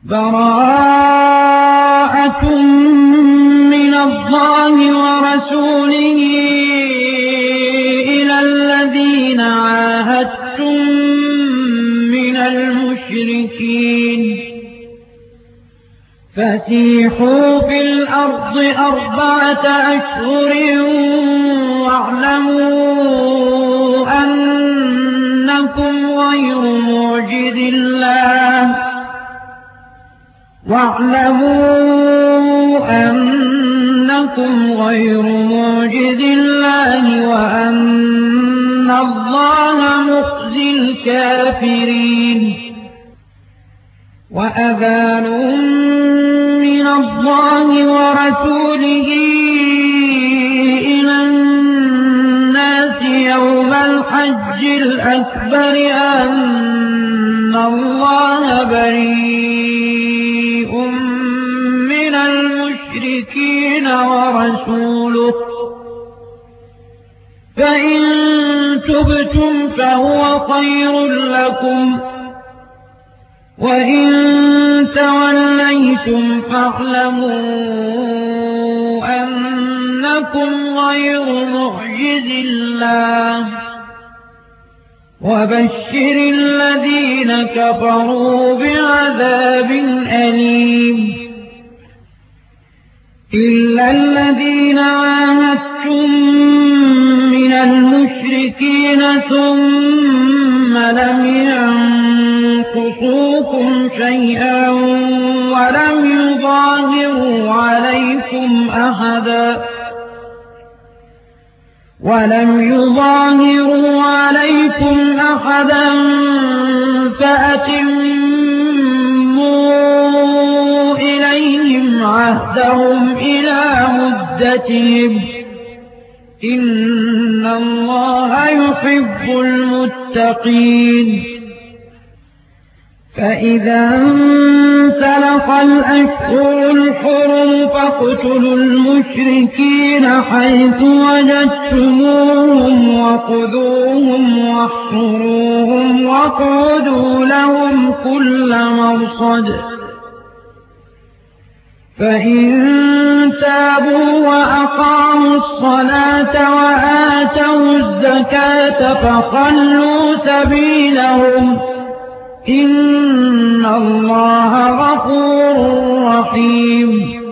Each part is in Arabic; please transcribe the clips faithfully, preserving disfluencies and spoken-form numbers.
براءة من الله ورسوله إلى الذين عاهدتم من المشركين فسيحوا في الأرض أربعة أشهر واعلموا أنكم غير معجز الله واعلموا أنكم غير معجز الله وأن الله مخزي الكافرين وأذان من الله ورسوله إلى الناس يوم الحج الأكبر أن الله بريء من المشركين ورسوله فإن تبتم فهو خير لكم وإن توليتم فاعلموا أنكم غير معجز الله وبشر الذين كفروا بعذاب أليم إلا الذين عاهدتم من المشركين ثم لم ينقصوكم شيئا ولم يظاهروا عليكم أحدا ولم يظاهروا عليكم أحدا فأتموا إليهم عهدهم إلى مدتهم إن الله يحب المتقين فإذا انسلخ الأشهر الحرم فاقتلوا المشركين حيث وجدتموهم وخذوهم واحصروهم واقعدوا لهم كل مرصد فإن تابوا وأقاموا الصلاة وآتوا الزكاة فخلوا سبيلهم إن الله غفور رحيم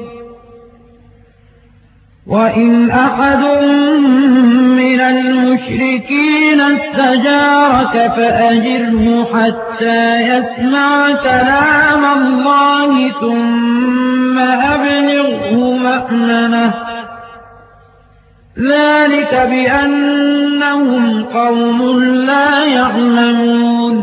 وإن أحد من المشركين استجارك فأجره حتى يسمع كلام الله ثم أبلغه مأمنه ذلك بأنهم قوم لا يعلمون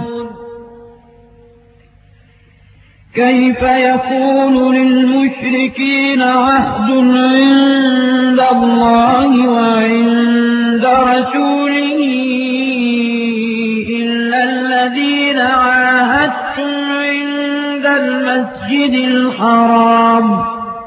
كيف يكون للمشركين عهد عند الله وعند رسوله إلا الذين عاهدتم عند المسجد الحرام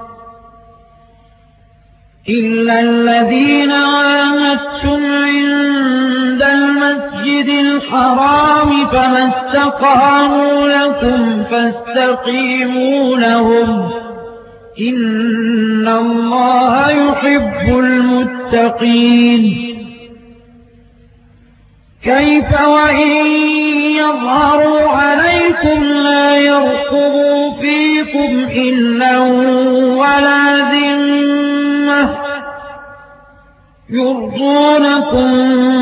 إلا الذين عاهدتم عند المسجد الحرام فما استقاموا لكم فاستقيموا لهم إن الله يحب المتقين كيف وإن يظهروا عليكم لا يرقبوا فيكم إلا ولا ذمة يرضونكم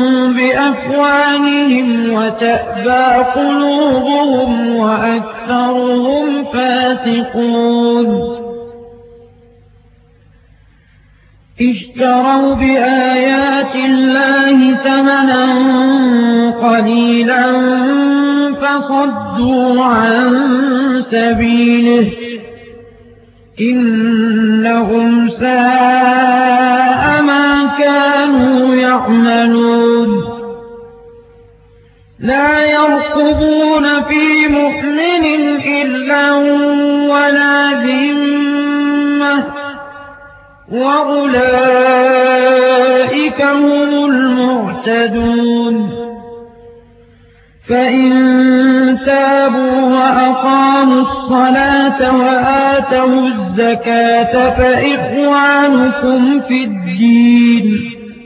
بأفواههم وتأبى قلوبهم وأكثرهم فاسقون اشتروا بآيات الله ثمنا قليلا فصدوا عن سبيله إنهم ساء ما كانوا يعملون لا يرقبون في مؤمن إلا ولا ذمة وأولئك هم المعتدون فإن تابوا وأقاموا وأقاموا الصلاة وآتوا الزكاة فإخوانكم في الدين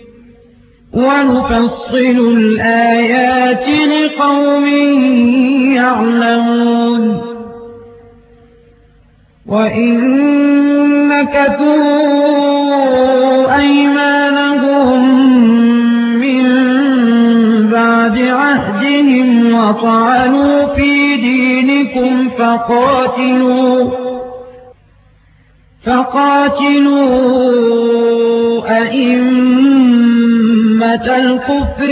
ونفصل الآيات لقوم يعلمون وإن نكثوا أيمانهم من بعد عهدهم وطعنوا في دينكم فقاتلوا فقاتلوا أئمة الكفر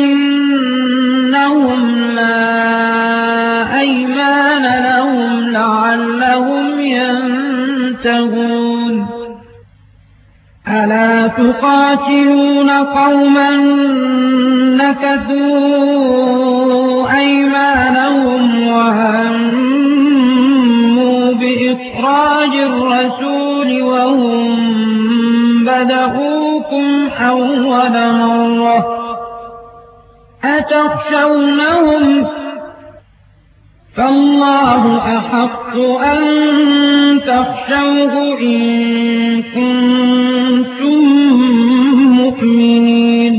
إنهم لا أيمان لهم لعلهم ينتهون ألا تقاتلون قوما نكثوا أيمانهم وهموا بإخراج الرسول وهم بدؤوكم أول مرة أتخشونهم فالله أحق أن تخشوه إن كنتم مؤمنين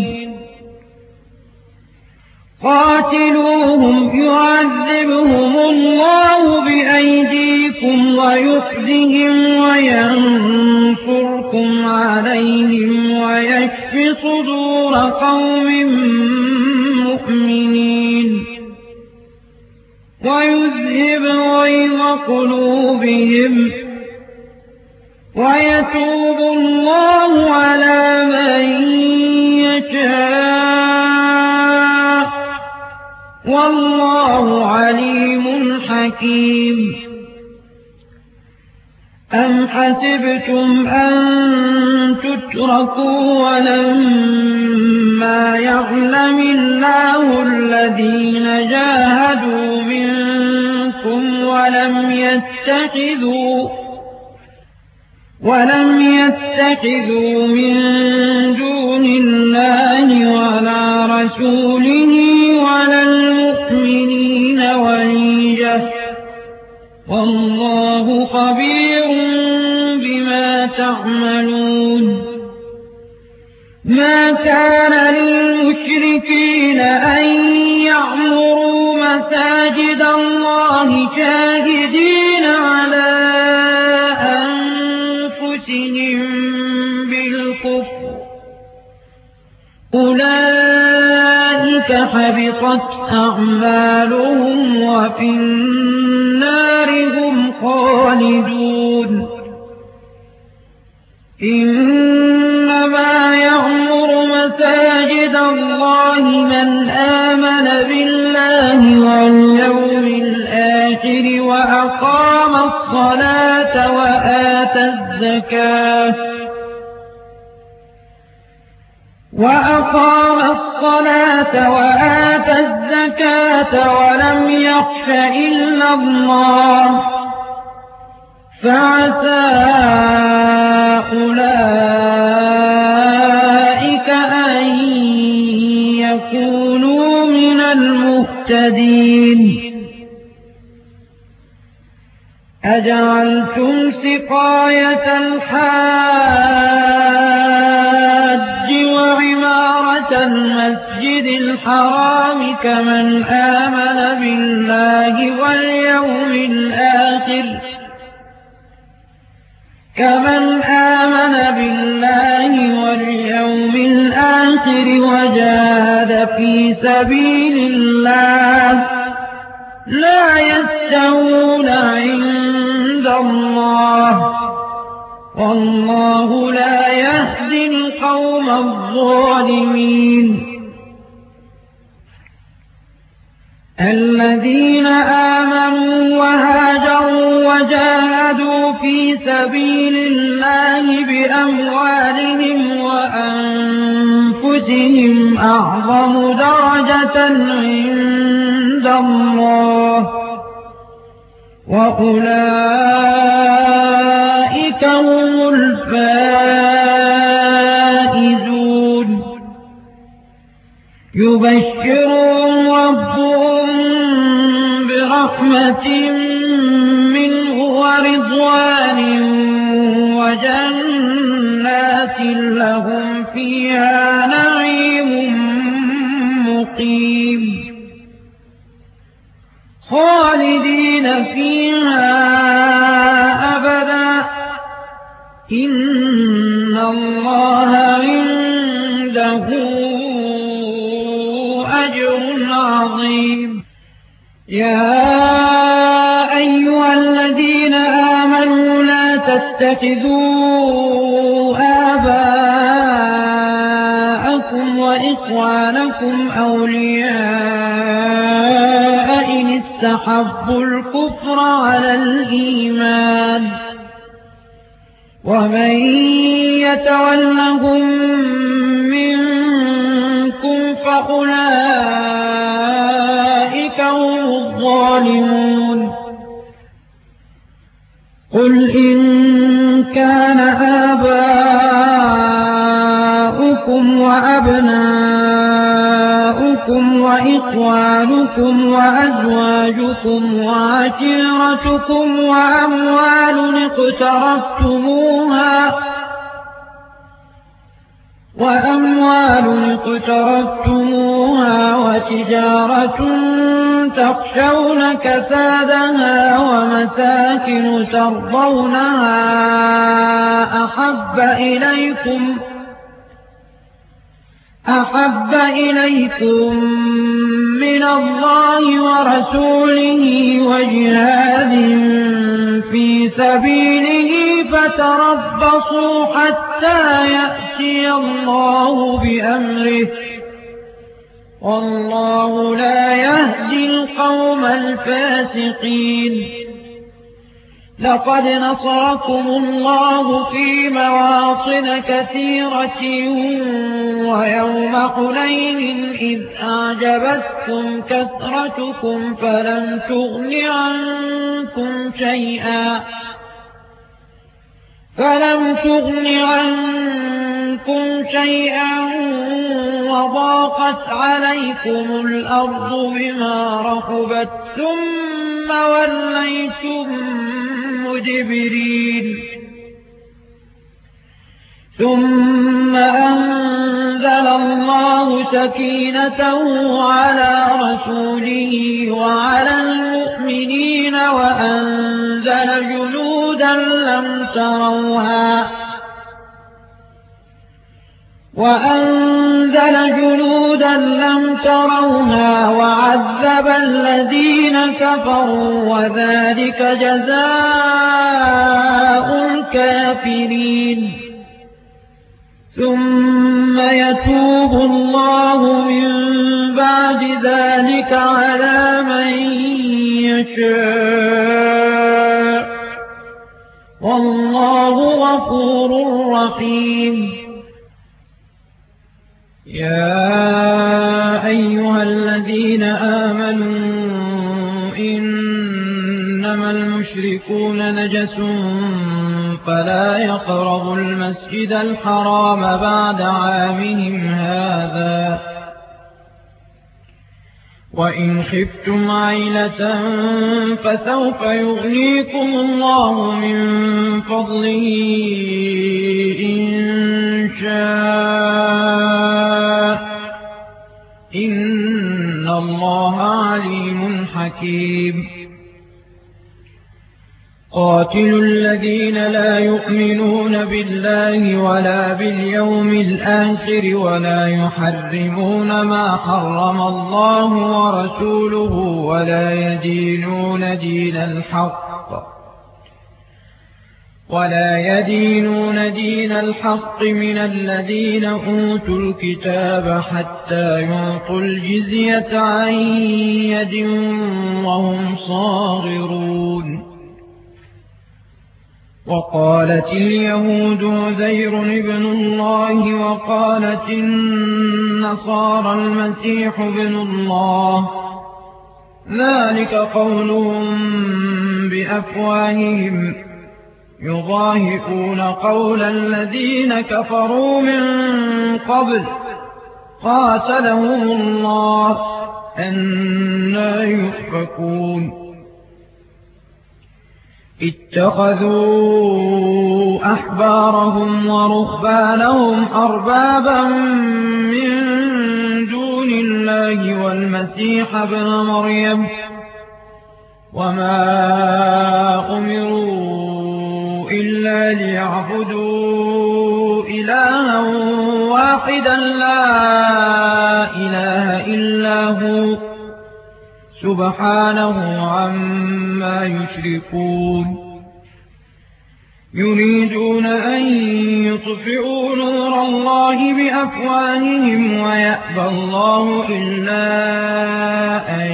قاتلوهم يعذبهم الله بأيديكم ويخزهم وينصركم عليهم ويشف صدور قوم مؤمنين ويذهب غيظ قلوبهم ويتوب الله على من يشاء والله عليم حكيم أم حسبتم أن تتركوا ولما يعلم الله الذين جاهدوا منكم ولم يتخذوا ولم يتخذوا من دون الله ولا رسوله ولا المؤمنين وليا والله خبير بما تعملون ما كان للمشركين أن يعمروا مساجد الله شاهدين على أنفسهم بالكفر أولئك حبطت أعمالهم وفي النار هم خالدون إنما يعمر مساجد الله من آمن بالله واليوم الآخر وأقام الصلاة وآتى الزكاة وأقام الصلاة وآتى الزكاة ولم يخش إلا الله فعسى أولئك أن يكونوا من المهتدين أجعلتم سقاية الحاج وعمارة المسجد الحرام كمن آمن بالله واليوم الآخر كمن آمن بالله واليوم الآخر وجاهد في سبيل الله لا يستوون عند الله والله لا يهدي القوم الظالمين الذين آمنوا وهاجروا وجاهدوا في سبيل الله بأموالهم وأنفسهم أعظم درجة عند الله وأولئك هم الفائزون يبشرهم ربهم برحمة ورضوان وجنات لهم فيها نعيم مقيم خالدين فيها أبدا إن الله عنده أجر عظيم. يا أيها الذين آمنوا لا تتخذوا آباءكم وإخوانكم أولياء إن استحبوا الكفر على الإيمان ومن يتولهم منكم فأولئك هم الظالمون. قل إن كان آباؤكم وأبناؤكم وإخوانكم وأزواجكم وعشيرتكم وأموال اقترفتموها وأموال اقترفتموها وتجارة تخشون كسادها ومساكن ترضونها أحب إليكم أحب إليكم من الله ورسوله وجهاد في سبيله فتربصوا حتى يأتي الله بأمره والله لا يهدي القوم الفاسقين. لقد نصركم الله في مواطن كثيرة ويوم حنين إذ أعجبتكم كثرتكم فلم تغن عنكم شيئا فلم تغن عنكم شيئا وضاقت عليكم الأرض بما رحبت ثم وليتم مدبرين. ثم أنزل الله سكينته على رسوله وعلى المؤمنين وأنزل جنودا لم تروها وأنزل جنودا لم تروها وعذب الذين كفروا وذلك جزاء الكافرين. ثم يتوب الله من بعد ذلك على من يشاء والله غفور رحيم. يا أيها الذين آمنوا إنما المشركون نجس فلا يقربوا المسجد الحرام بعد عامهم هذا وإن خفتم عيلة فسوف يغنيكم الله من فضله إن شاء إن الله عليم حكيم. قاتلوا الذين لا يؤمنون بالله ولا باليوم الآخر ولا يحرمون ما حرم الله ورسوله ولا يدينون دين الحق ولا يدينون دين الحق من الذين أوتوا الكتاب حتى يعطوا الجزية عن يد وهم صاغرون. وقالت اليهود عزير ابن الله وقالت النصارى المسيح ابن الله ذلك قولهم بأفواههم يضاهئون قول الذين كفروا من قبل قاتلهم الله أنى يؤفكون. اتخذوا أحبارهم ورهبانهم أربابا من دون الله والمسيح ابن مريم وما أمروا إلا ليعبدوا إلها واحدا لا إله إلا هو سبحانه عما يشركون يريدون أن يطفئوا نور الله بأفواههم ويأبى الله إلا أن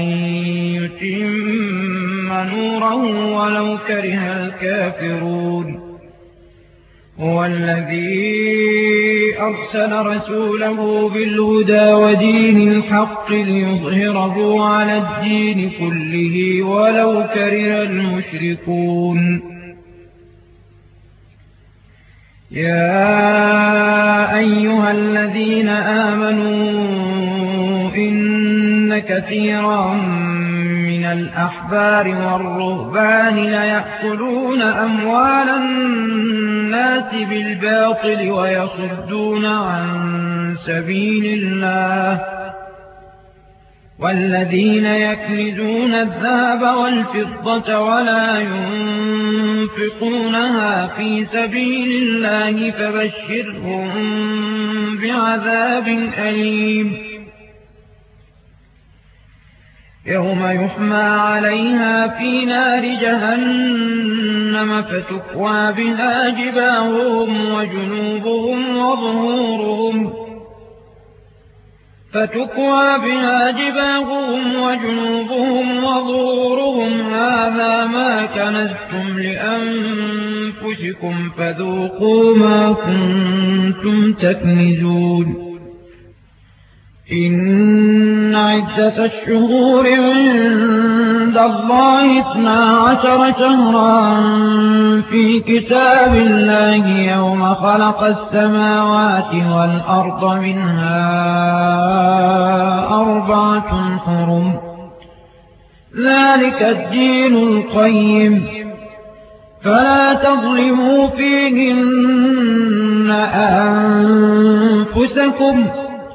يتم نوره ولو كره الكافرون هو الذي أرسل رسوله بالهدى ودين الحق ليظهره على الدين كله ولو كره المشركون يا أيها الذين آمنوا إن كثيرا من الأحبار والرهبان ليأكلون أموال الناس بالباطل ويصدون عن سبيل الله والذين يكنزون الذهب والفضة ولا ينفقونها في سبيل الله فبشرهم بعذاب أليم يوم يحمى عليها في نار جهنم فتكوى بها جباههم وجنوبهم وظهورهم فتكوى بها جباههم وجنوبهم وظهورهم هذا ما كنزتم لأنفسكم فذوقوا ما كنتم تكنزون إن عدة الشهور عند الله اثنا عشر شهرا في كتاب الله يوم خلق السماوات والأرض منها أربعة حرم ذلك الدين القيم فلا تظلموا فيهن أنفسكم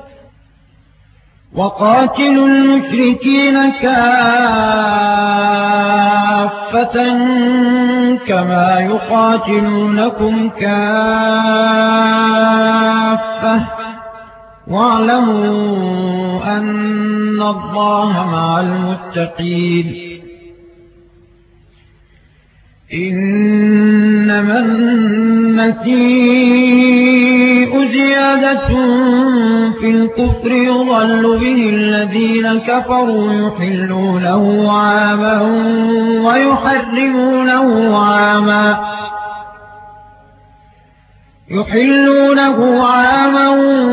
وقاتلوا المشركين كافة كما يقاتلونكم كافة واعلموا أن الله مع المتقين إنما النسيء زيادة في الكفر يضل به الذين كفروا يحلونه عاما ويحرمونه عاما يحلونه عاما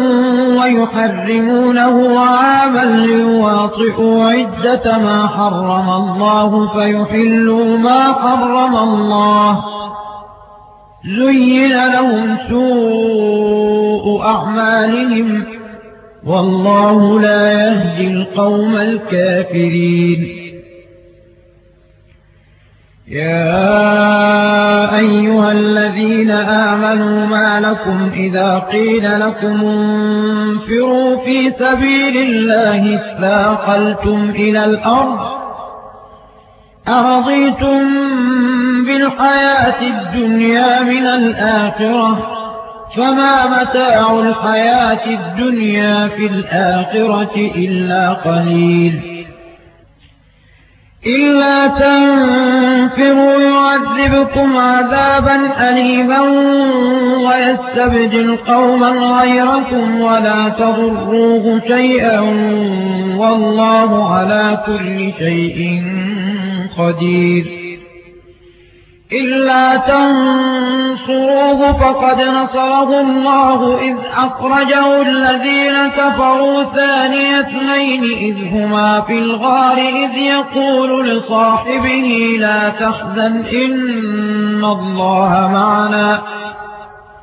ويحرمونه عاما ليواطئوا عدة ما حرم الله فيحلوا ما حرم الله زين لهم سوء أعمالهم والله لا يهدي القوم الكافرين يا أيها الذين آمنوا ما لكم إذا قيل لكم انفروا في سبيل الله اثاقلتم إلى الأرض أرضيتم بالحياة الدنيا من الآخرة فما متاع الحياة الدنيا في الآخرة إلا قليل إلا تنفروا يعذبكم عذابا أليما ويستبدل قوما غيركم ولا تضروه شيئا والله على كل شيء قدير إلا تنصروه فقد نصره الله إذ أخرجه الذين كفروا ثاني اثنين إذ هما في الغار إذ يقول لصاحبه لا تحزن إن الله معنا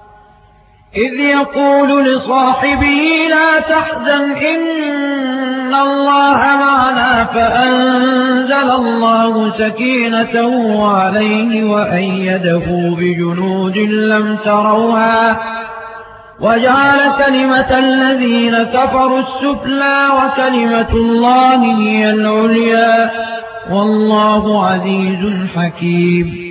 إذ يقول لصاحبه لا تحزن إن إن الله معنا فأنزل الله سكينته عليه وأيده بجنود لم تروها وجعل كلمة الذين كفروا السفلى وكلمة الله هي العليا والله عزيز حكيم.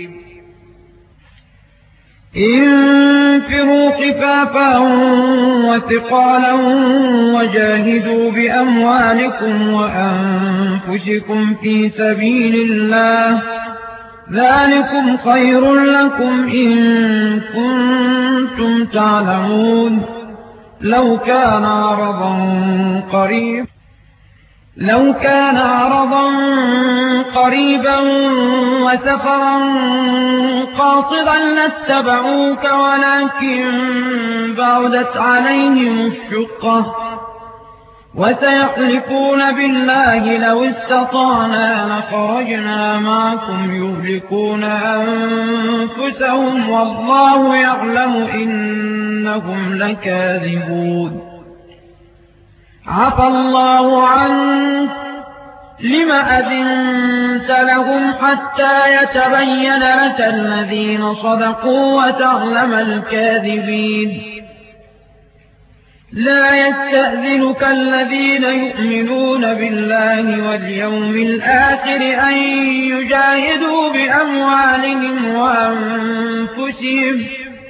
انفروا خفافا وثقالا وجاهدوا بأموالكم وأنفسكم في سبيل الله ذلكم خير لكم إن كنتم تعلمون. لو كان عرضا قريبا لو كان عرضا قريبا وسفرا قاصدا لاتبعوك ولكن بعدت عليهم الشقة وسيحلفون بالله لو استطعنا لخرجنا معكم يهلكون أنفسهم والله يعلم إنهم لكاذبون. عفى الله عنك لم أذنت لهم حتى يتبين لك الذين صدقوا وتعلم الكاذبين. لا يستأذنك الذين يؤمنون بالله واليوم الآخر أن يجاهدوا بأموالهم وأنفسهم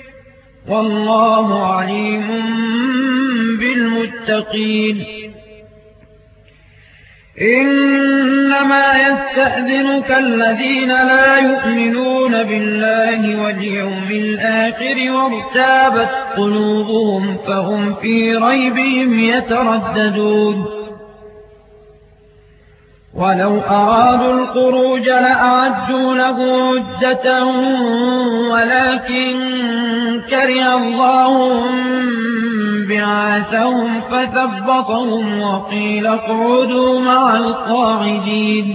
والله عليم بالمتقين. إنما يستأذنك الذين لا يؤمنون بالله واليوم الآخر وارتابت قلوبهم فهم في ريبهم يترددون. ولو أرادوا الخروج لأعدوا له عدة ولكن كره الله بعاثهم فثبطهم وقيل اقعدوا مع القاعدين.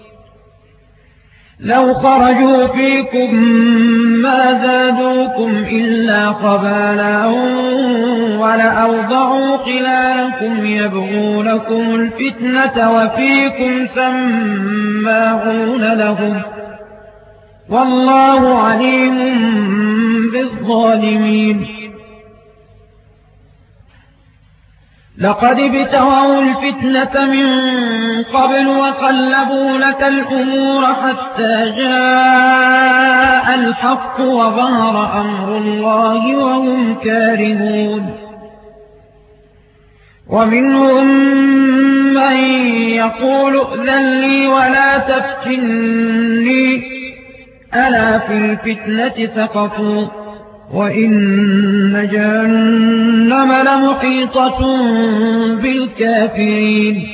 لو خرجوا فيكم ما زادوكم إلا خبالا ولأوضعوا خلالكم يبغونكم الفتنة وفيكم سماعون لهم والله عليم بالظالمين. لقد ابتغوا الفتنة من قبل وقلبوا لك الأمور حتى جاء الحق وظهر أمر الله وهم كارهون. ومنهم من يقول ائذن لي ولا تفتني ألا في الفتنة سقطوا وإن جهنم لمحيطة بالكافرين.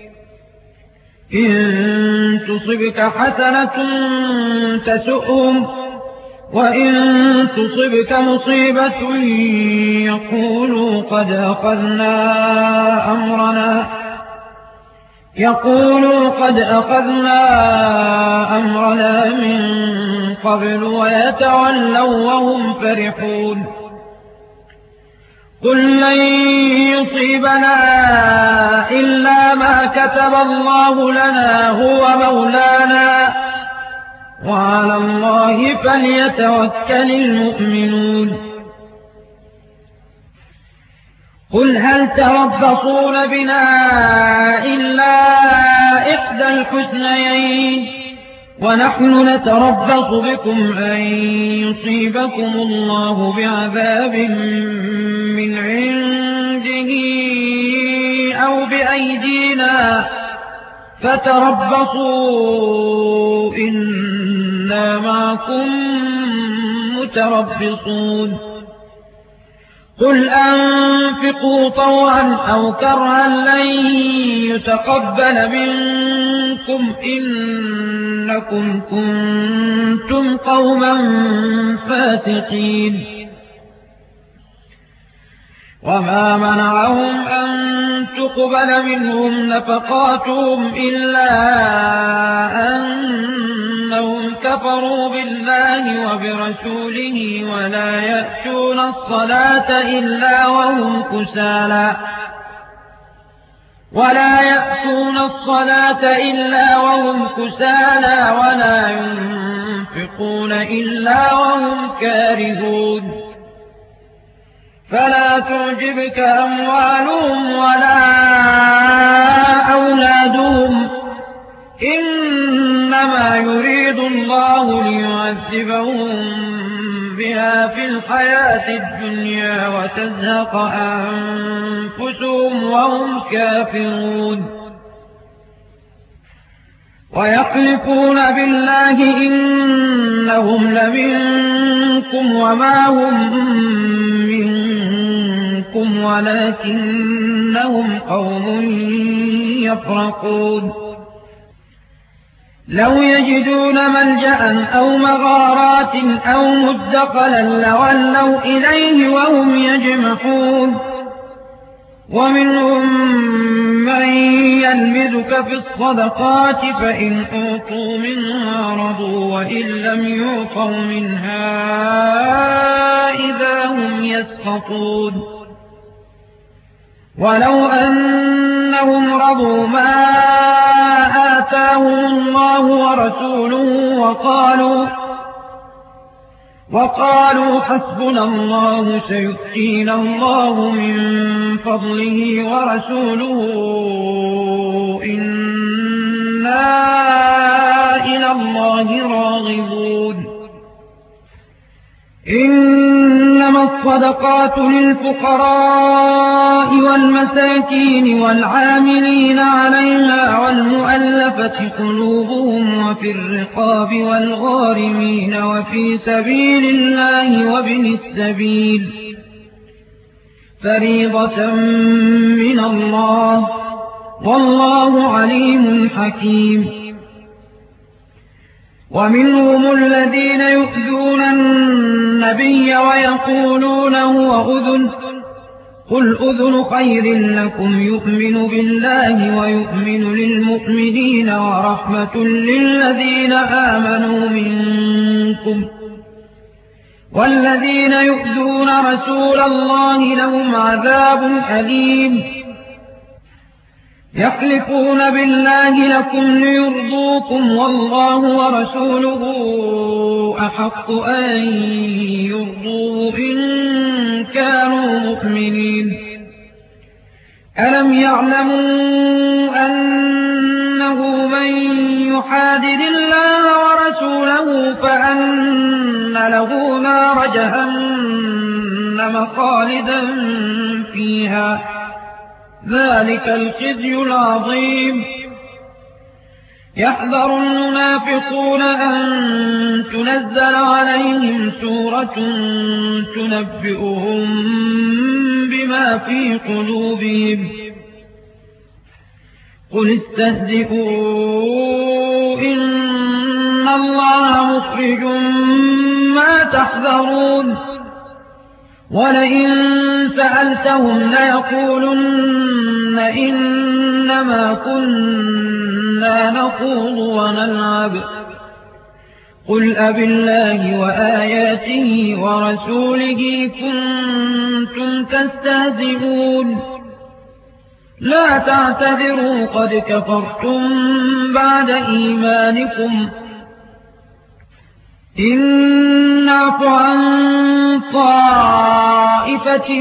إن تصبك حسنة تسؤهم وإن تصبك مصيبة يقولوا قد أخذنا أمرنا يقولوا قد أخذنا أمرنا من قبل ويتولوا وهم فرحون. قل لن يصيبنا إلا ما كتب الله لنا هو مولانا وعلى الله فليتوكل المؤمنون. قل هل تربصون بنا إلا إحدى الحسنيين ونحن نتربص بكم أن يصيبكم الله بعذاب من عنده أو بأيدينا فتربصوا إنا معكم متربصون. قل أنفقوا طوعا أو كرها لن يتقبل منكم إنكم كنتم قوما فاسقين. وما منعهم أن تقبل منهم نفقاتهم إلا أنهم كفروا بالله وبرسوله ولا يأتون الصلاة إلا وهم كسالى ولا يأتون الصلاة إلا وهم كسالى ولا ينفقون إلا وهم كارهون فلا تعجبك أموالهم ولا أولادهم إنما يريد الله ليعذبهم بها في الحياة الدنيا وتزهق أنفسهم وهم كافرون ويحلفون بالله إنهم لمنكم وما هم منكم ولكنهم قوم يفرقون لو يجدون ملجأ أو مغارات أو مدخلا لولوا إليه وهم يجمحون ومنهم من يلمزك في الصدقات فإن أوتوا منها رضوا وإن لم يعطوا منها إذا هم يسخطون ولو أنهم رضوا ما آتاهم الله ورسوله وقالوا وقالوا حسبنا الله سيؤتينا الله من فضله ورسوله إنا إلى الله راغبون إنما الصدقات للفقراء والمساكين والعاملين عليها والمؤلفة قلوبهم وفي الرقاب والغارمين وفي سبيل الله وابن السبيل فريضة من الله والله عليم حكيم ومنهم الذين يؤذون النبي ويقولون هو أذن قل أذن خير لكم يؤمن بالله ويؤمن للمؤمنين ورحمة للذين آمنوا منكم والذين يؤذون رسول الله لهم عذاب أليم يحلفون بالله لكم ليرضوكم والله ورسوله أحق أن يرضوه إن كانوا مؤمنين ألم يعلموا أنه من يحادد الله ورسوله فأن له نار جهنم خالدا فيها ذلك الخزي العظيم يحذر المنافقون أن تنزل عليهم سورة تنبئهم بما في قلوبهم قل استهزئوا إن الله مخرج ما تحذرون ولئن سألتهم ليقولن إنما كنا نخوض ونلعب قل أبالله وآياته ورسوله كنتم تستهزئون لا تعتذروا قد كفرتم بعد إيمانكم إن نعف عن طائفة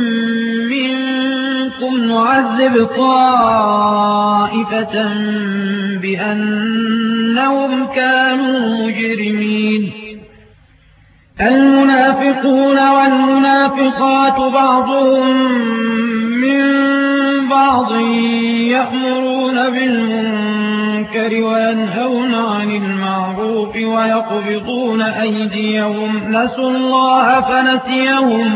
منكم نعذب طائفة بأنهم كانوا مجرمين المنافقون والمنافقات بعضهم من بعض يأمرون بالمنكر وينهون عن المعروف ويقبضون أيديهم نسوا الله فنسيهم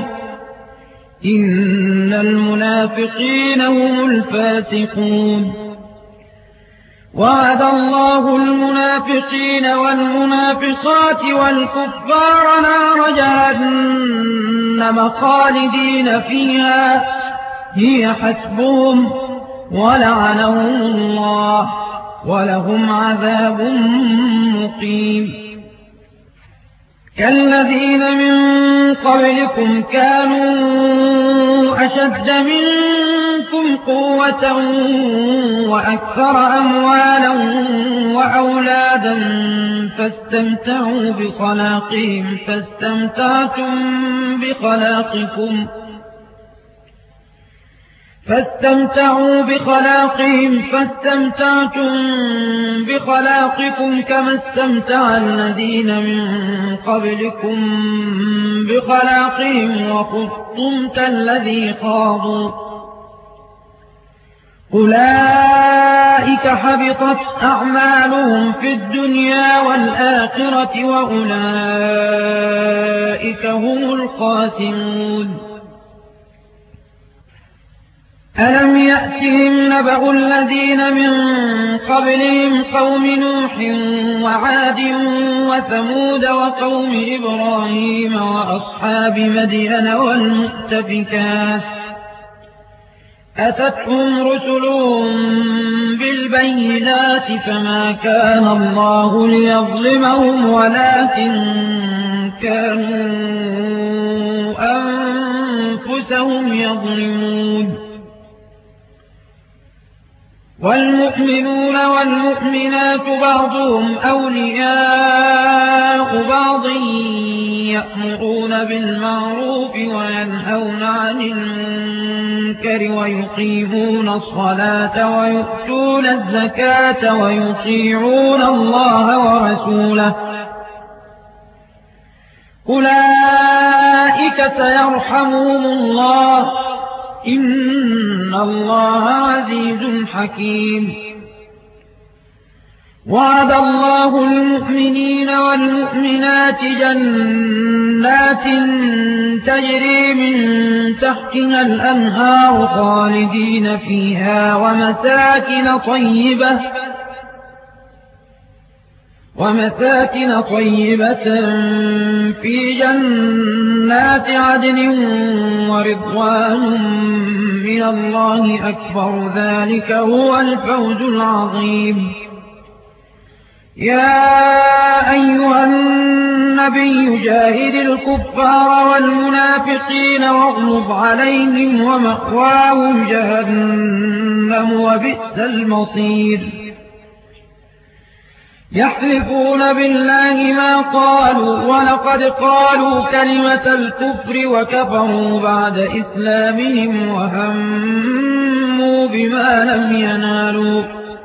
إن المنافقين هم الفاسقون وعد الله المنافقين والمنافقات والكفار نار جهنم خالدين فيها هي حسبهم ولعنهم الله ولهم عذاب مقيم كالذين من قبلكم كانوا أشد منكم منكم قوة وأكثر أموالا وأولادا فاستمتعوا بخلاقهم فاستمتعتم بخلاقكم فاستمتعوا بخلاقهم فاستمتعتم بخلاقكم كما استمتع الذين من قبلكم بخلاقهم وخضتم كالذي خاضوا أولئك حبطت أعمالهم في الدنيا والآخرة وأولئك هم الخاسرون ألم يأتهم نبأ الذين من قبلهم قوم نوح وعاد وثمود وقوم إبراهيم وأصحاب مدين والمؤتفكات أتتهم رسلهم بالبينات فما كان الله ليظلمهم ولكن كانوا أنفسهم يظلمون والمؤمنون والمؤمنات بعضهم أولياء بعض يأمرون بالمعروف وينهون عن المنكر ويقيمون الصلاة ويؤتون الزكاة ويطيعون الله ورسوله أولئك سيرحمهم الله إن الله عزيز حكيم وعد الله المؤمنين والمؤمنات جنات تجري من تحتها الأنهار خالدين فيها ومساكن طيبة ومساكن طيبة في جنات عدن ورضوان من الله أكبر ذلك هو الفوز العظيم يا أيها النبي جاهد الكفار والمنافقين واغلظ عليهم ومأواهم جهنم وبئس المصير يحلفون بالله ما قالوا ولقد قالوا كلمة الكفر وكفروا بعد إسلامهم وهموا بما لم ينالوا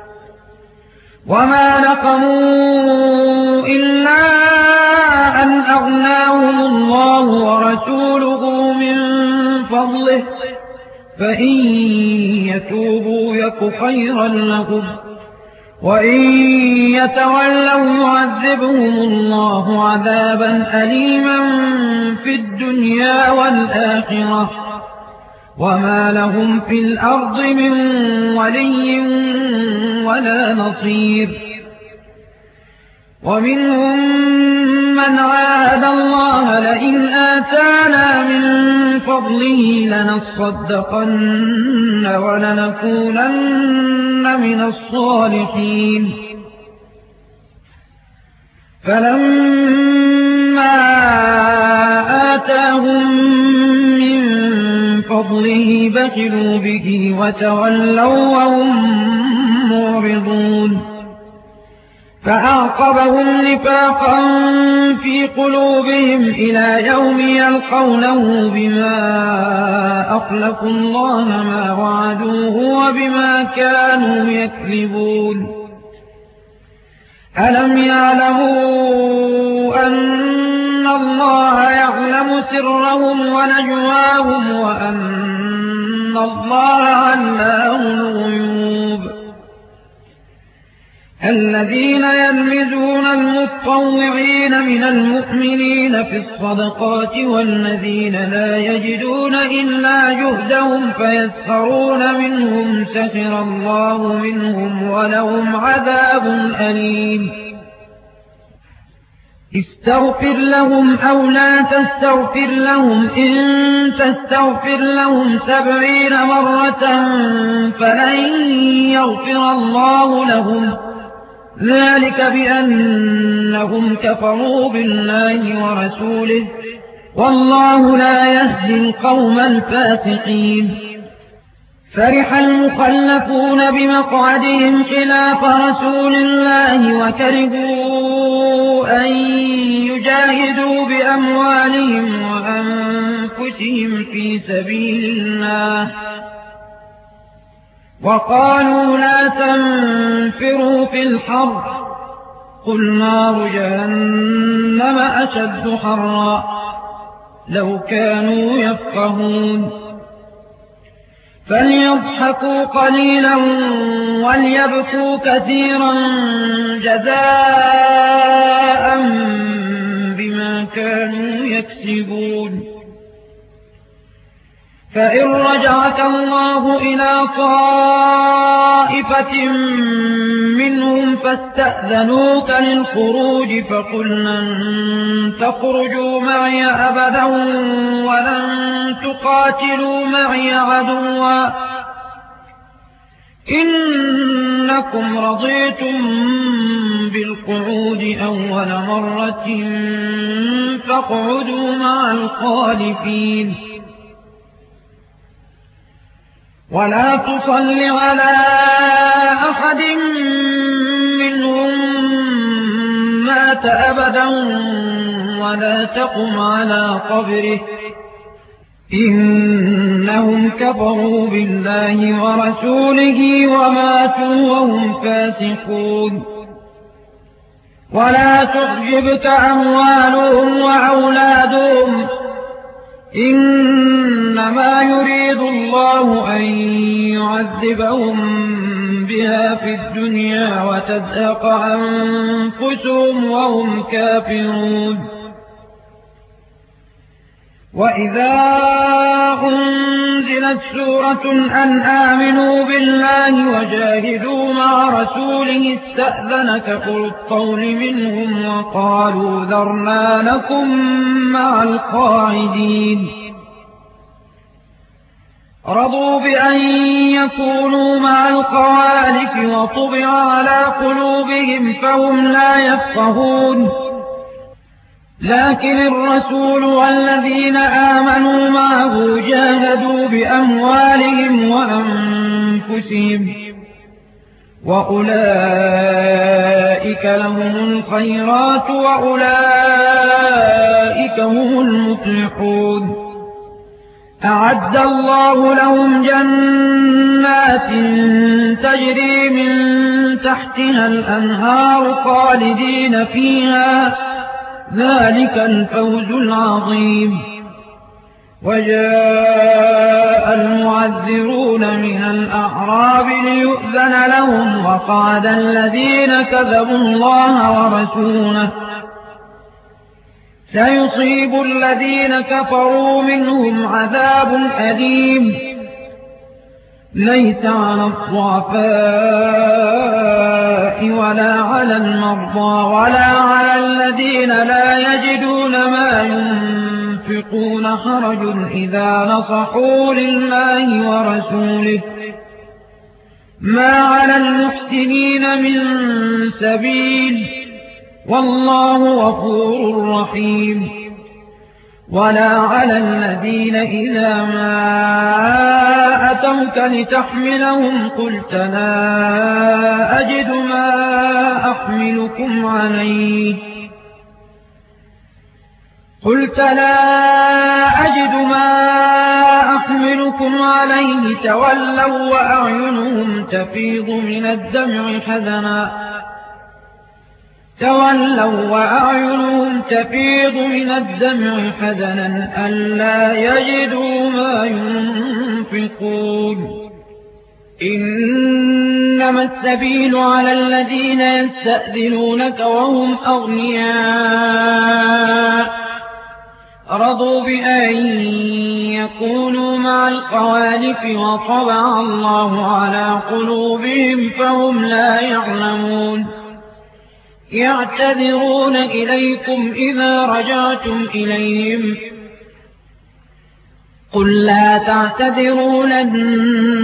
وما نقموا إلا أن أغناهم الله ورسوله من فضله فإن يتوبوا يك خيرا لهم وإن يتولوا يعذبهم الله عذابا أليما في الدنيا والآخرة وما لهم في الأرض من ولي ولا نصير ومنهم من عاهد الله لئن آتانا من فضله لنصدقن ولنكونن من الصالحين فلما آتاهم من فضله بخلوا به وتولوا وهم معرضون فأعقبهم نفاقا في قلوبهم إلى يوم يلقونه بما أخلفوا الله ما وعدوه وبما كانوا يكذبون ألم يعلموا أن الله يعلم سرهم ونجواهم وأن الله علام الغيوب الذين يلمزون المتطوعين من المؤمنين في الصدقات والذين لا يجدون إلا جهدهم فيسخرون منهم سخر الله منهم ولهم عذاب أليم استغفر لهم أو لا تستغفر لهم إن تستغفر لهم سبعين مرة فلن يغفر الله لهم ذلك بأنهم كفروا بالله ورسوله والله لا يهدي القوم الفاسقين فرح المخلفون بمقعدهم خلاف رسول الله وكرهوا أن يجاهدوا بأموالهم وأنفسهم في سبيل الله وقالوا لا تنفروا في الحر قل نار جهنم أشد حرا لو كانوا يفقهون فليضحكوا قليلا وليبكوا كثيرا جزاء بما كانوا يكسبون فإن رجعك الله إلى طائفة منهم فاستأذنوك للخروج فقل لن تخرجوا معي أبدا ولن تقاتلوا معي عدوا إنكم رضيتم بالقعود أول مرة فاقعدوا مع الخالفين ولا تصل على أحد منهم مات أبدا ولا تقم على قبره إنهم كفروا بالله ورسوله وماتوا وهم فاسقون ولا تعجبك أموالهم وأولادهم إنما يريد الله أن يعذبهم بها في الدنيا وتزهق أنفسهم وهم كافرون وإذا أنزلت سورة أن آمنوا بالله وجاهدوا مع رسوله استأذنك أولو الطول منهم وقالوا ذرنا لكم مع القاعدين رضوا بأن يكونوا مع الخوالف وطبع على قلوبهم فهم لا يفقهون لكن الرسول والذين آمنوا معه جاهدوا بأموالهم وأنفسهم وأولئك لهم الخيرات وأولئك هم المفلحون أعد الله لهم جنات تجري من تحتها الأنهار خالدين فيها ذلك الفوز العظيم وجاء المعذرون من الأعراب ليؤذن لهم وقعد الذين كذبوا الله ورسوله سيصيب الذين كفروا منهم عذاب أليم ليس على الضعفاء ولا على المرضى ولا على الذين لا يجدون ما ينفقون حرج إذا نصحوا لله ورسوله ما على المحسنين من سبيل والله غفور رحيم ولا على الذين إذا ما أتوك لتحملهم قلت لا أجد ما أحملكم عليه قلت لا أجد ما أحملكم عليه تولوا وأعينهم تفيض من الدمع حزنا تولوا وأعينهم تفيض من الدمع حزنا ألا يجدوا ما ينفقون إنما السبيل على الذين يستأذنونك وهم أغنياء رضوا بأن يكونوا مع الخوالف وطبع الله على قلوبهم فهم لا يعلمون يعتذرون إليكم إذا رجعتم إليهم قل لا تعتذروا لن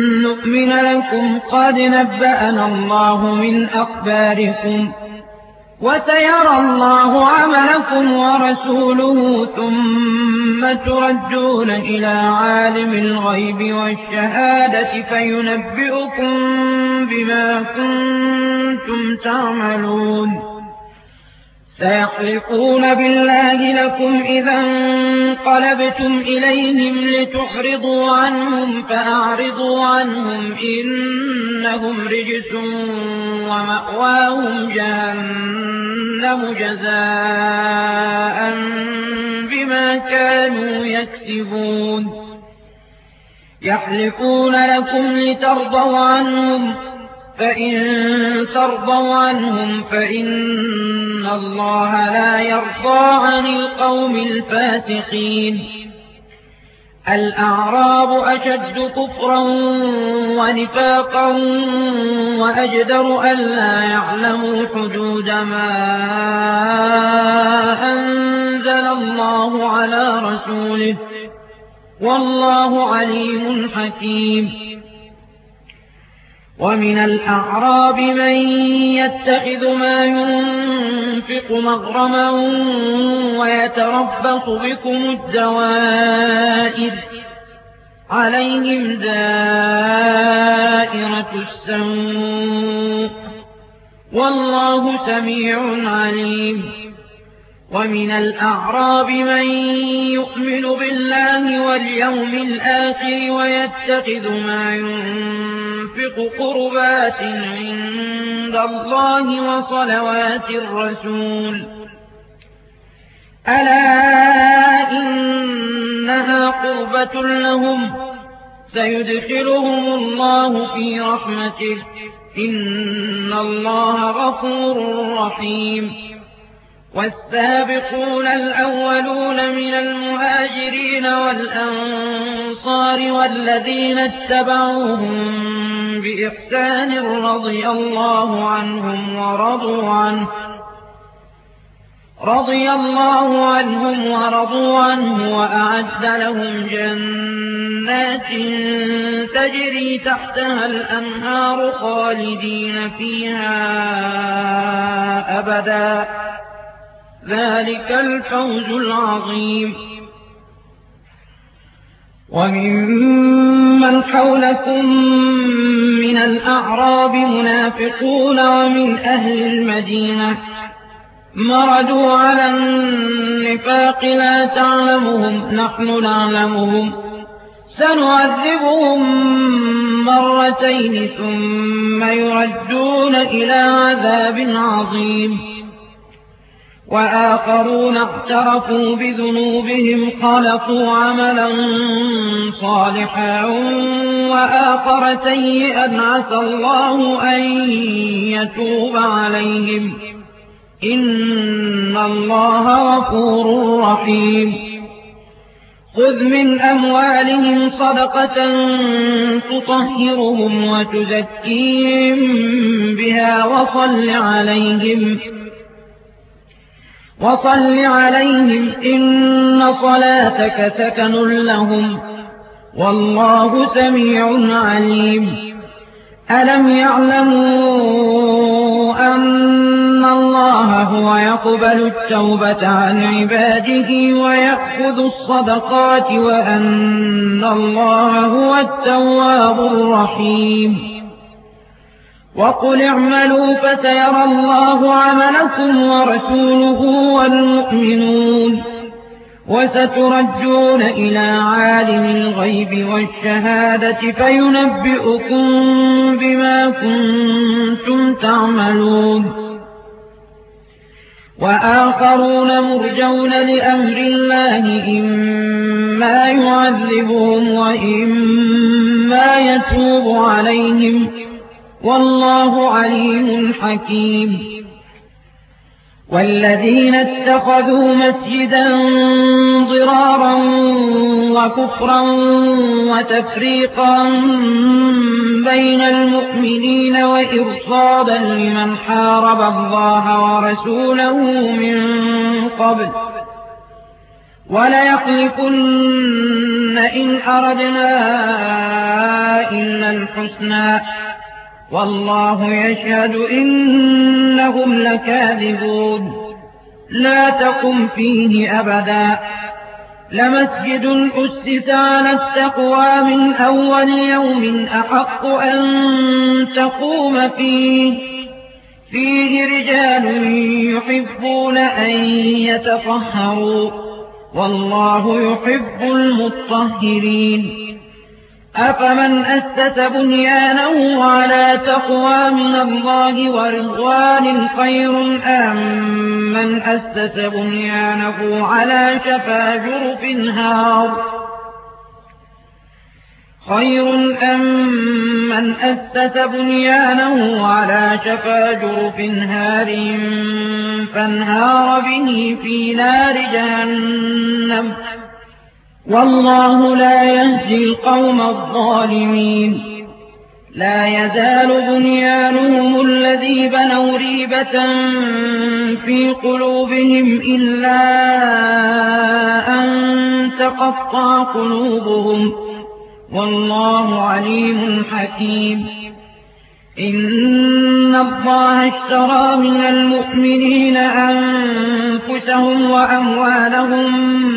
نؤمن لكم قد نبأنا الله من أخباركم وسيرى الله عملكم ورسوله ثم تردون إلى عالم الغيب والشهادة فينبئكم بما كنتم تعملون سيحلفون بالله لكم إذا انقلبتم إليهم لتعرضوا عنهم فأعرضوا عنهم إنهم رجس ومأواهم جهنم جزاء بما كانوا يكسبون يحلفون لكم لترضوا عنهم فإن ترضوا عنهم فإن الله لا يرضى عن القوم الفاسقين الأعراب أشد كفرا ونفاقا وأجدر ألا يعلموا حدود ما أنزل الله على رسوله والله عليم حكيم ومن الأعراب من يتخذ ما ينفق مغرما ويتربص بكم الدوائر عليهم دائرة السوء والله سميع عليم ومن الأعراب من يؤمن بالله واليوم الآخر ويتخذ ما ينفق قربات عند الله وصلوات الرسول ألا إنها قربة لهم سيدخلهم الله في رحمته إن الله غفور رحيم والسابقون الأولون من المهاجرين والأنصار والذين اتبعوهم بإحسان رضي الله عنهم ورضوا عنه رضي الله عنهم ورضوا عنه وأعد لهم جنات تجري تحتها الأنهار خالدين فيها أبدا ذلك الفوز العظيم وممن حولكم من الأعراب منافقون ومن أهل المدينة مردوا على النفاق لا تعلمهم نحن نعلمهم سنعذبهم مرتين ثم يردون إلى عذاب عظيم وآخرون اعترفوا بذنوبهم خلقوا عملا صالحا وآخر سيئا عسى الله أن يتوب عليهم إن الله غفور رحيم خذ من أموالهم صدقة تطهرهم وتزكيهم بها وصل عليهم وصل عليهم إن صلاتك سكن لهم والله سميع عليم ألم يعلموا أن الله هو يقبل التوبة عن عباده ويأخذ الصدقات وأن الله هو التواب الرحيم وقل اعملوا فسيرى الله عملكم ورسوله والمؤمنون وستردون إلى عالم الغيب والشهادة فينبئكم بما كنتم تعملون وآخرون مرجون لأمر الله إما يعذبهم وإما يتوب عليهم والله عليم حكيم والذين اتخذوا مسجدا ضرارا وكفرا وتفريقا بين المؤمنين وإرصادا لمن حارب الله ورسوله من قبل وليحلفن إن أردنا إلا الحسنى والله يشهد إنهم لكاذبون. لا تقم فيه أبدا، لمسجد أسس على التقوى من أول يوم أحق أن تقوم فيه فيه رجال يحبون أن يتطهروا والله يحب المطهرين. أفمن أسس بنيانه على تقوى من الله ورضوان خير أم من أسس بنيانه على شفا جرف هار خير أم من أسس بنيانه على شفا جرف هار فانهار به في نار جهنم والله لا يهدي القوم الظالمين. لا يزال بنيانهم الذي بنوا ريبة في قلوبهم إلا أن تقطع قلوبهم والله عليم حكيم. إن الله اشترى من المؤمنين أنفسهم وأموالهم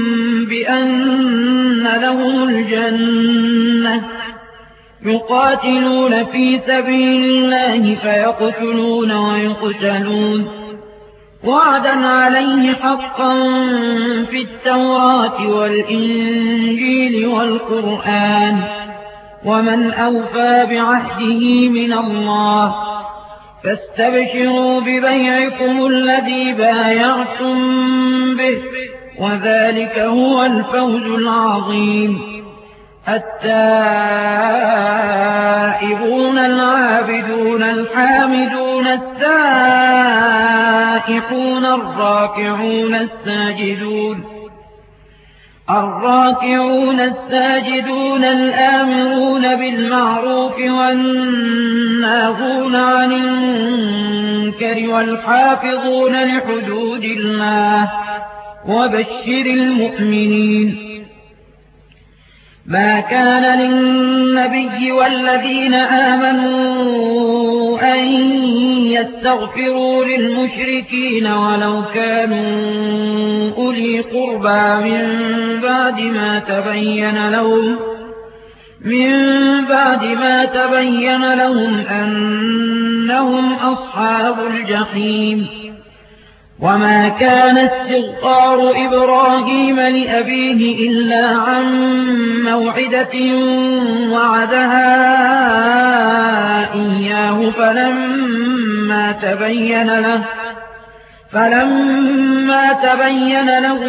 بأن لهم الجنة يقاتلون في سبيل الله فيقتلون ويقتلون وعدا عليه حقا في التوراة والإنجيل والقرآن ومن أوفى بعهده من الله فاستبشروا ببيعكم الذي بايعتم به وذلك هو الفوز العظيم. التائبون العابدون الحامدون السائحون الراكعون الساجدون الراكعون الساجدون الآمرون بالمعروف والناهون عن المنكر والحافظون لحدود الله وبشر المؤمنين. ما كان للنبي والذين آمنوا أن يستغفروا للمشركين ولو كانوا أولي قربى من بعد ما تبين لهم من بعد ما تبين لهم أنهم أصحاب الجحيم. وما كان استغفار إبراهيم لأبيه إلا عن موعدة وعدها إياه فلما تبين له فلما تبين له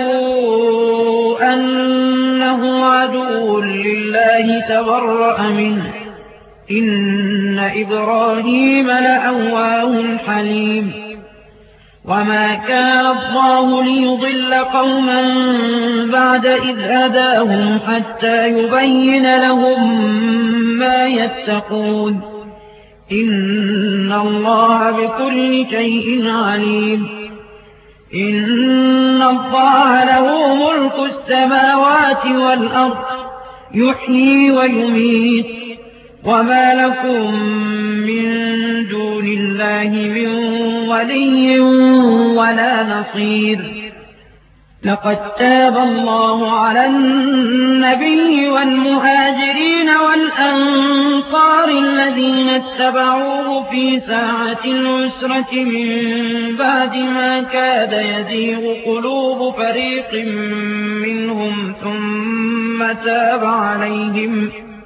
أنه عدو لله تبرأ منه إن إبراهيم لأواه حليم. وما كان الله ليضل قوما بعد إذ هداهم حتى يبين لهم ما يتقون إن الله بكل شيء عليم. إن الله له ملك السماوات والأرض يحيي ويميت وما لكم من دون الله من ولي ولا نصير. لقد تاب الله على النبي والمهاجرين والأنصار الذين اتبعوه في ساعة العسرة من بعد ما كاد يزيغ قلوب فريق منهم ثم تاب عليهم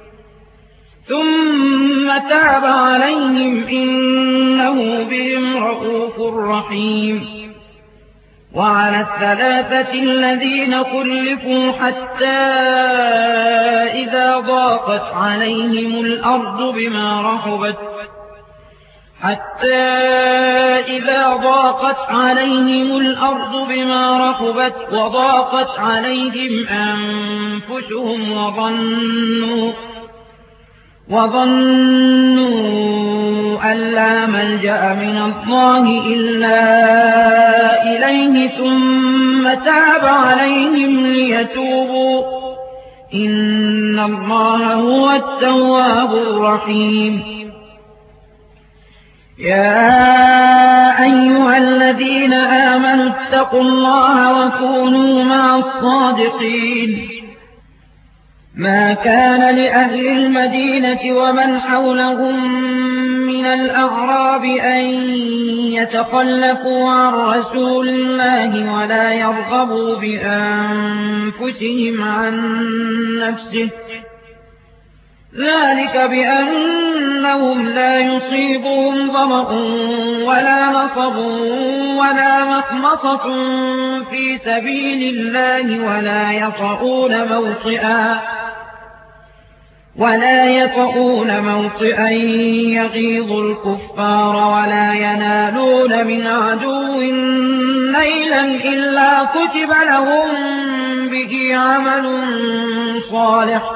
ثم تاب عليهم إنه بهم رءوف رحيم. وعلى الثلاثة الذين خلفوا حتى إذا ضاقت عليهم الأرض بما رحبت حتى إذا ضاقت عليهم الأرض بما رحبت وضاقت عليهم أنفسهم وظنوا وظنوا أن لا ملجأ من الله إلا إليه ثم تاب عليهم ليتوبوا إن الله هو التواب الرحيم. يا أيها الذين آمنوا اتقوا الله وكونوا مع الصادقين ما كان لأهل المدينة ومن حولهم من الأعراب أن يتخلفوا عن رسول الله ولا يرغبوا بأنفسهم عن نفسه ذلك بأنهم لا يصيبهم ظمأ ولا نصب ولا مخمصة في سبيل الله ولا يطؤون موطئا ولا يطؤون موطئا يغيظ الكفار ولا ينالون من عدو نيلا إلا كتب لهم به عمل صالح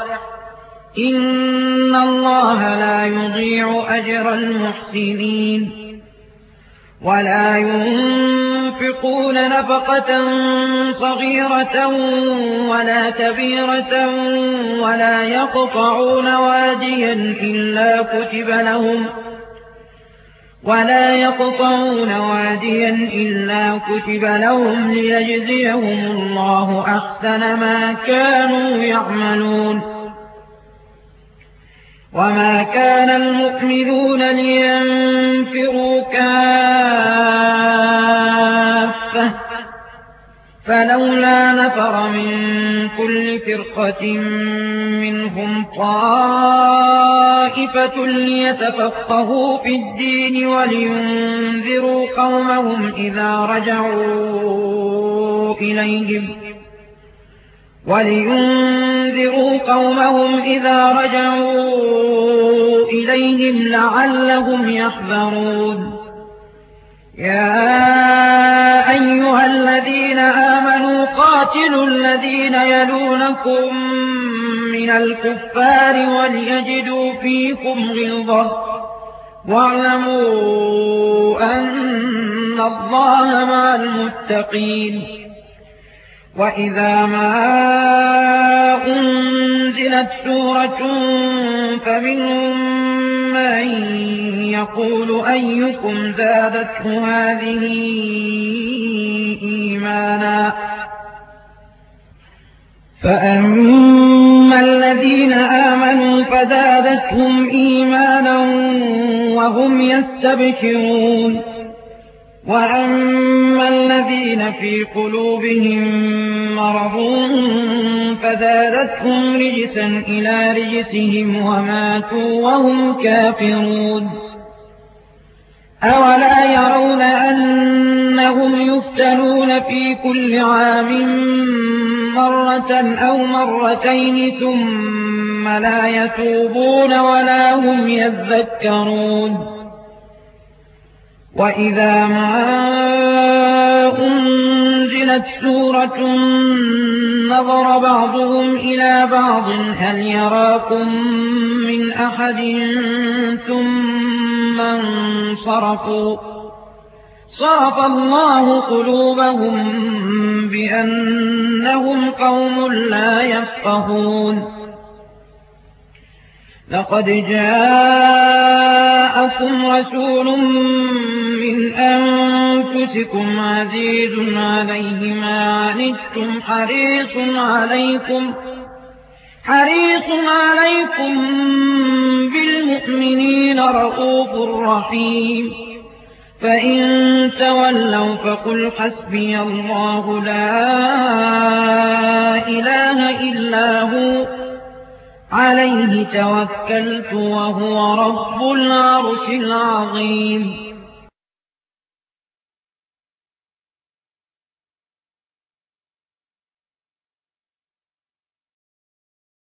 إن الله لا يضيع أجر المحسنين ولا ينفقون نفقة صغيرة ولا كبيرة ولا يقطعون واديا إلا كتب لهم ولا يقطعون واديا إلا كتب لهم ليجزيهم الله أحسن ما كانوا يعملون وما كان المؤمنون لينفروا كافة فلولا نفر من كل فرقة منهم طائفة ليتفقهوا في الدين ولينذروا قومهم إذا رجعوا إليهم ولينذروا قومهم إذا رجعوا إليهم لعلهم يحذرون يا أيها الذين آمنوا قاتلوا الذين يلونكم من الكفار وليجدوا فيكم غلظة واعلموا أن الله مع المتقين وإذا ما أنزلت سورة فمنهم من يقول أيكم زادته هذه إيمانا فأما الذين آمنوا فزادتهم إيمانا وهم يستبشرون وأما الذين في قلوبهم مرض فزادتهم رجسا إلى رجسهم وماتوا وهم كافرون أولا يرون أنهم يفتنون في كل عام مرة أو مرتين ثم لا يتوبون ولا هم يذكرون وإذا ما أنزلت سورة نظر بعضهم إلى بعض هل يراكم من أحد ثم انصرفوا صرف الله قلوبهم بأنهم قوم لا يفقهون لقد جاءكم رسول من أنفسكم عزيز عليه ما عنتم حريص عليكم حريص عليكم بالمؤمنين رءوف رحيم فإن تولوا فقل حسبي الله لا إله إلا هو عليه توكلت وهو رب العرش العظيم